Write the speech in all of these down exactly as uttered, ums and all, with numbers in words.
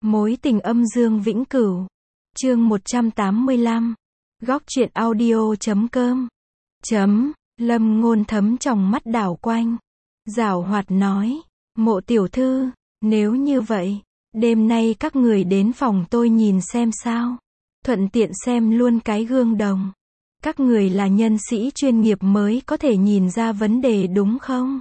Mối tình âm dương vĩnh cửu. Chương một trăm tám mươi lăm. Góc truyện audio chấm com. Chấm. Lâm Ngôn Thấm trong mắt đảo quanh. Giảo hoạt nói. Mộ tiểu thư, nếu như vậy, đêm nay các người đến phòng tôi nhìn xem sao. Thuận tiện xem luôn cái gương đồng. Các người là nhân sĩ chuyên nghiệp mới có thể nhìn ra vấn đề đúng không?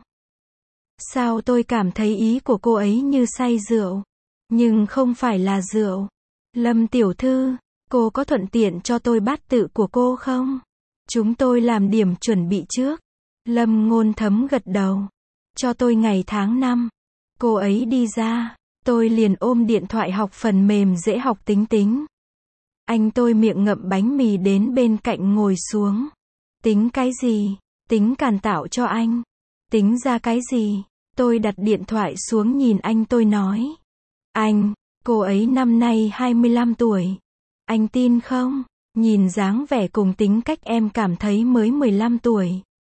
Sao tôi cảm thấy ý của cô ấy như say rượu? Nhưng không phải là rượu. Lâm tiểu thư, cô có thuận tiện cho tôi bát tự của cô không? Chúng tôi làm điểm chuẩn bị trước. Lâm Ngôn Thấm gật đầu. Cho tôi ngày tháng năm. Cô ấy đi ra, tôi liền ôm điện thoại học phần mềm dễ học tính tính. Anh tôi miệng ngậm bánh mì đến bên cạnh ngồi xuống. Tính cái gì? Tính càn tạo cho anh. Tính ra cái gì? Tôi đặt điện thoại xuống nhìn anh tôi nói. Anh, cô ấy năm nay hai mươi lăm tuổi. Anh tin không? Nhìn dáng vẻ cùng tính cách em cảm thấy mới mười lăm tuổi.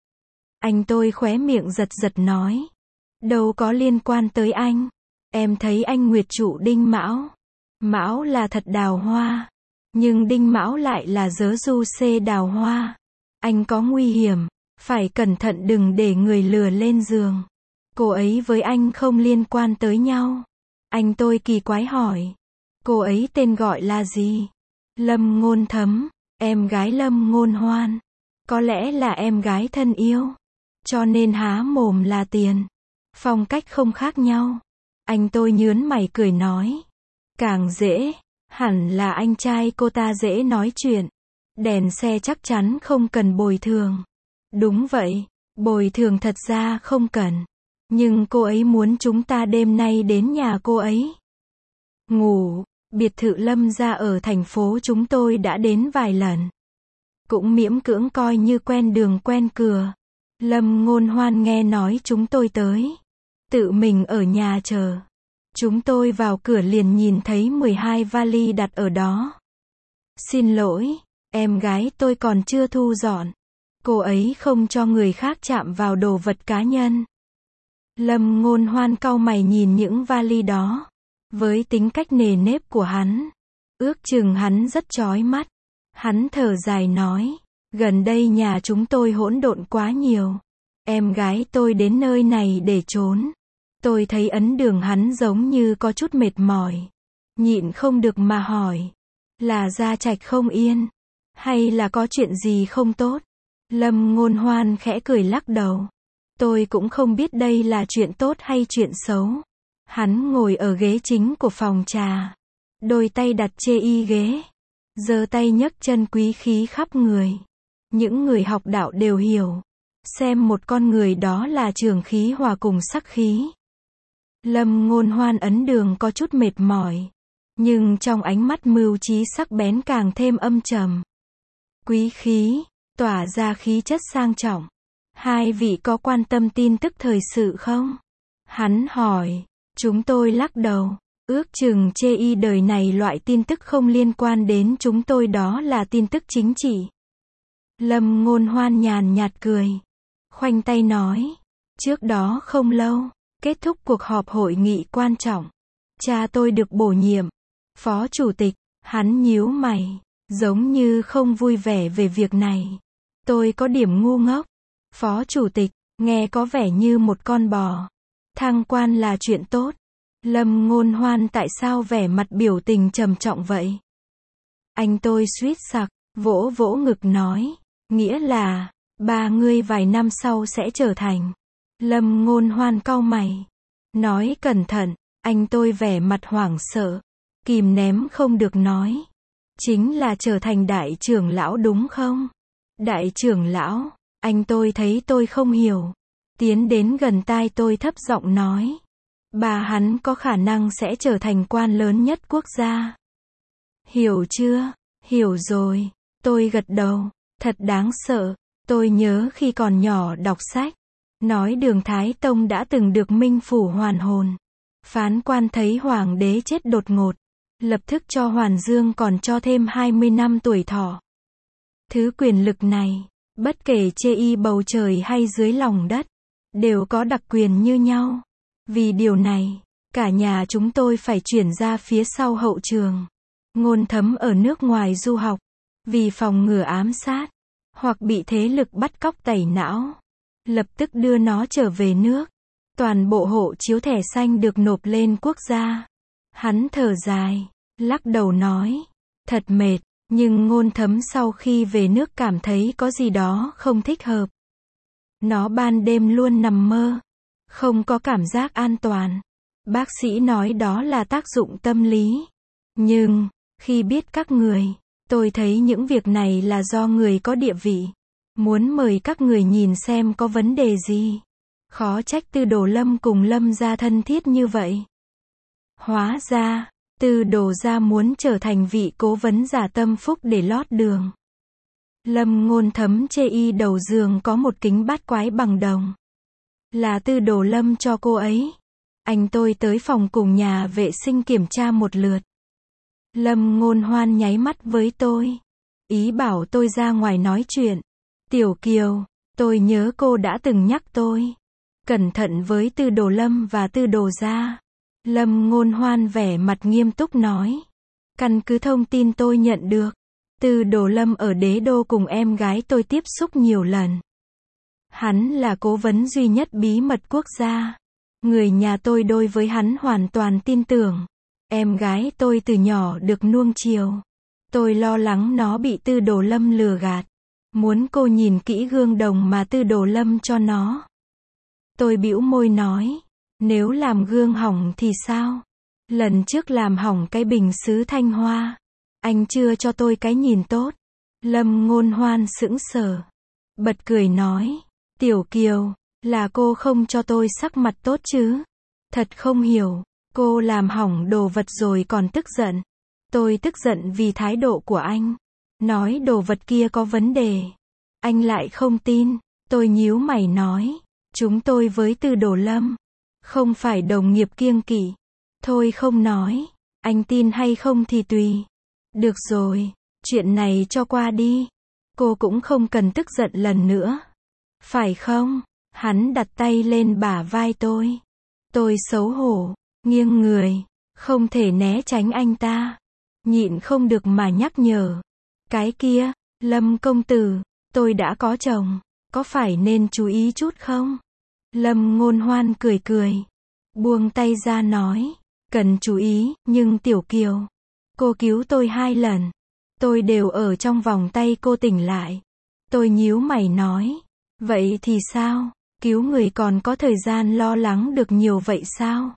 Anh tôi khóe miệng giật giật nói. Đâu có liên quan tới anh. Em thấy anh Nguyệt trụ Đinh Mão. Mão là thật đào hoa. Nhưng Đinh Mão lại là dớ du xê đào hoa. Anh có nguy hiểm. Phải cẩn thận đừng để người lừa lên giường. Cô ấy với anh không liên quan tới nhau. Anh tôi kỳ quái hỏi. Cô ấy tên gọi là gì? Lâm Ngôn Thấm, em gái Lâm Ngôn Hoan. Có lẽ là em gái thân yêu. Cho nên há mồm là tiền. Phong cách không khác nhau. Anh tôi nhớn mày cười nói. Càng dễ, hẳn là anh trai cô ta dễ nói chuyện. Đèn xe chắc chắn không cần bồi thường. Đúng vậy, bồi thường thật ra không cần. Nhưng cô ấy muốn chúng ta đêm nay đến nhà cô ấy. Ngủ, biệt thự Lâm gia ở thành phố chúng tôi đã đến vài lần. Cũng miễn cưỡng coi như quen đường quen cửa. Lâm Ngôn Hoan nghe nói chúng tôi tới. Tự mình ở nhà chờ. Chúng tôi vào cửa liền nhìn thấy mười hai vali đặt ở đó. Xin lỗi, em gái tôi còn chưa thu dọn. Cô ấy không cho người khác chạm vào đồ vật cá nhân. Lâm Ngôn Hoan cau mày nhìn những vali đó. Với tính cách nề nếp của hắn, ước chừng hắn rất chói mắt. Hắn thở dài nói, gần đây nhà chúng tôi hỗn độn quá nhiều. Em gái tôi đến nơi này để trốn. Tôi thấy ấn đường hắn giống như có chút mệt mỏi. Nhịn không được mà hỏi, là gia trạch không yên, hay là có chuyện gì không tốt? Lâm Ngôn Hoan khẽ cười lắc đầu. Tôi cũng không biết đây là chuyện tốt hay chuyện xấu. Hắn ngồi ở ghế chính của phòng trà. Đôi tay đặt chê y ghế. Giơ tay nhấc chân quý khí khắp người. Những người học đạo đều hiểu. Xem một con người đó là trường khí hòa cùng sắc khí. Lâm Ngôn Hoan ấn đường có chút mệt mỏi. Nhưng trong ánh mắt mưu trí sắc bén càng thêm âm trầm. Quý khí, tỏa ra khí chất sang trọng. Hai vị có quan tâm tin tức thời sự không? Hắn hỏi. Chúng tôi lắc đầu. Ước chừng chê y đời này loại tin tức không liên quan đến chúng tôi đó là tin tức chính trị. Lâm Ngôn Hoan nhàn nhạt cười. Khoanh tay nói. Trước đó không lâu, kết thúc cuộc họp hội nghị quan trọng. Cha tôi được bổ nhiệm. Phó chủ tịch, hắn nhíu mày. Giống như không vui vẻ về việc này. Tôi có điểm ngu ngốc. Phó chủ tịch, nghe có vẻ như một con bò. Thăng quan là chuyện tốt. Lâm Ngôn Hoan tại sao vẻ mặt biểu tình trầm trọng vậy? Anh tôi suýt sặc, vỗ vỗ ngực nói. Nghĩa là, ba ngươi vài năm sau sẽ trở thành. Lâm Ngôn Hoan cau mày. Nói cẩn thận, anh tôi vẻ mặt hoảng sợ. Kìm ném không được nói. Chính là trở thành đại trưởng lão đúng không? Đại trưởng lão, anh tôi thấy tôi không hiểu. Tiến đến gần tai tôi thấp giọng nói. Bà hắn có khả năng sẽ trở thành quan lớn nhất quốc gia. Hiểu chưa? Hiểu rồi. Tôi gật đầu. Thật đáng sợ. Tôi nhớ khi còn nhỏ đọc sách. Nói Đường Thái Tông đã từng được Minh Phủ hoàn hồn. Phán quan thấy hoàng đế chết đột ngột. Lập tức cho Hoàn Dương còn cho thêm hai mươi năm tuổi thọ. Thứ quyền lực này, bất kể chê y bầu trời hay dưới lòng đất, đều có đặc quyền như nhau. Vì điều này, Cả nhà chúng tôi phải chuyển ra phía sau hậu trường. Ngôn Thấm ở nước ngoài du học. Vì phòng ngừa ám sát, hoặc bị thế lực bắt cóc tẩy não. Lập tức đưa nó trở về nước. Toàn bộ hộ chiếu thẻ xanh được nộp lên quốc gia. Hắn thở dài, lắc đầu nói, thật mệt, nhưng Ngôn Thấm sau khi về nước cảm thấy có gì đó không thích hợp. Nó ban đêm luôn nằm mơ, không có cảm giác an toàn. Bác sĩ nói đó là tác dụng tâm lý. Nhưng, khi biết các người, tôi thấy những việc này là do người có địa vị. Muốn mời các người nhìn xem có vấn đề gì. Khó trách Tư Đồ Lâm cùng Lâm gia thân thiết như vậy. Hóa ra, Tư Đồ gia muốn trở thành vị cố vấn giả tâm phúc để lót đường. Lâm Ngôn Thấm chê y đầu giường có một kính bát quái bằng đồng. Là Tư Đồ Lâm cho cô ấy. Anh tôi tới phòng cùng nhà vệ sinh kiểm tra một lượt. Lâm Ngôn Hoan nháy mắt với tôi. Ý bảo tôi ra ngoài nói chuyện. Tiểu Kiều, tôi nhớ cô đã từng nhắc tôi. Cẩn thận với Tư Đồ Lâm và Tư Đồ gia. Lâm Ngôn Hoan vẻ mặt nghiêm túc nói. Căn cứ thông tin tôi nhận được. Tư Đồ Lâm ở Đế Đô cùng em gái tôi tiếp xúc nhiều lần. Hắn là cố vấn duy nhất bí mật quốc gia. Người nhà tôi đối với hắn hoàn toàn tin tưởng. Em gái tôi từ nhỏ được nuông chiều. Tôi lo lắng nó bị Tư Đồ Lâm lừa gạt. Muốn cô nhìn kỹ gương đồng mà Tư Đồ Lâm cho nó. Tôi bĩu môi nói. Nếu làm gương hỏng thì sao? Lần trước làm hỏng cái bình sứ Thanh Hoa. Anh chưa cho tôi cái nhìn tốt. Lâm Ngôn Hoan sững sờ. Bật cười nói. Tiểu Kiều, là cô không cho tôi sắc mặt tốt chứ? Thật không hiểu. Cô làm hỏng đồ vật rồi còn tức giận. Tôi tức giận vì thái độ của anh. Nói đồ vật kia có vấn đề. Anh lại không tin. Tôi nhíu mày nói. Chúng tôi với Tư Đồ Lâm. Không phải đồng nghiệp kiêng kỵ. Thôi không nói. Anh tin hay không thì tùy. Được rồi. Chuyện này cho qua đi. Cô cũng không cần tức giận lần nữa. Phải không? Hắn đặt tay lên bả vai tôi. Tôi xấu hổ. Nghiêng người. Không thể né tránh anh ta. Nhịn không được mà nhắc nhở. Cái kia, Lâm công tử, tôi đã có chồng. Có phải nên chú ý chút không? Lâm Ngôn Hoan cười cười. Buông tay ra nói. Cần chú ý, nhưng Tiểu Kiều. Cô cứu tôi hai lần. Tôi đều ở trong vòng tay cô tỉnh lại. Tôi nhíu mày nói. Vậy thì sao? Cứu người còn có thời gian lo lắng được nhiều vậy sao?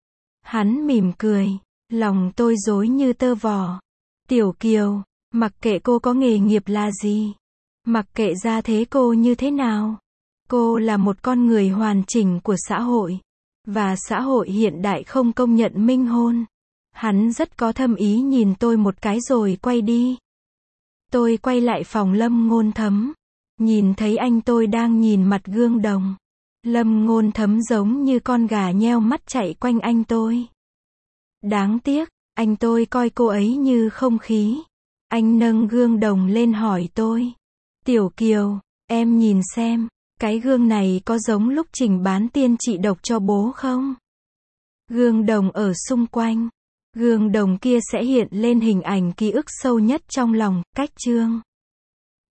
Hắn mỉm cười. Lòng tôi rối như tơ vò. Tiểu Kiều, mặc kệ cô có nghề nghiệp là gì. Mặc kệ gia thế cô như thế nào. Cô là một con người hoàn chỉnh của xã hội. Và xã hội hiện đại không công nhận minh hôn. Hắn rất có thâm ý nhìn tôi một cái rồi quay đi. Tôi quay lại phòng Lâm Ngôn Thấm. Nhìn thấy anh tôi đang nhìn mặt gương đồng. Lâm Ngôn Thấm giống như con gà nheo mắt chạy quanh anh tôi. Đáng tiếc, anh tôi coi cô ấy như không khí. Anh nâng gương đồng lên hỏi tôi. Tiểu Kiều, em nhìn xem, cái gương này có giống lúc Trình bán tiên trị độc cho bố không? Gương đồng ở xung quanh. Gương đồng kia sẽ hiện lên hình ảnh ký ức sâu nhất trong lòng, cách chương.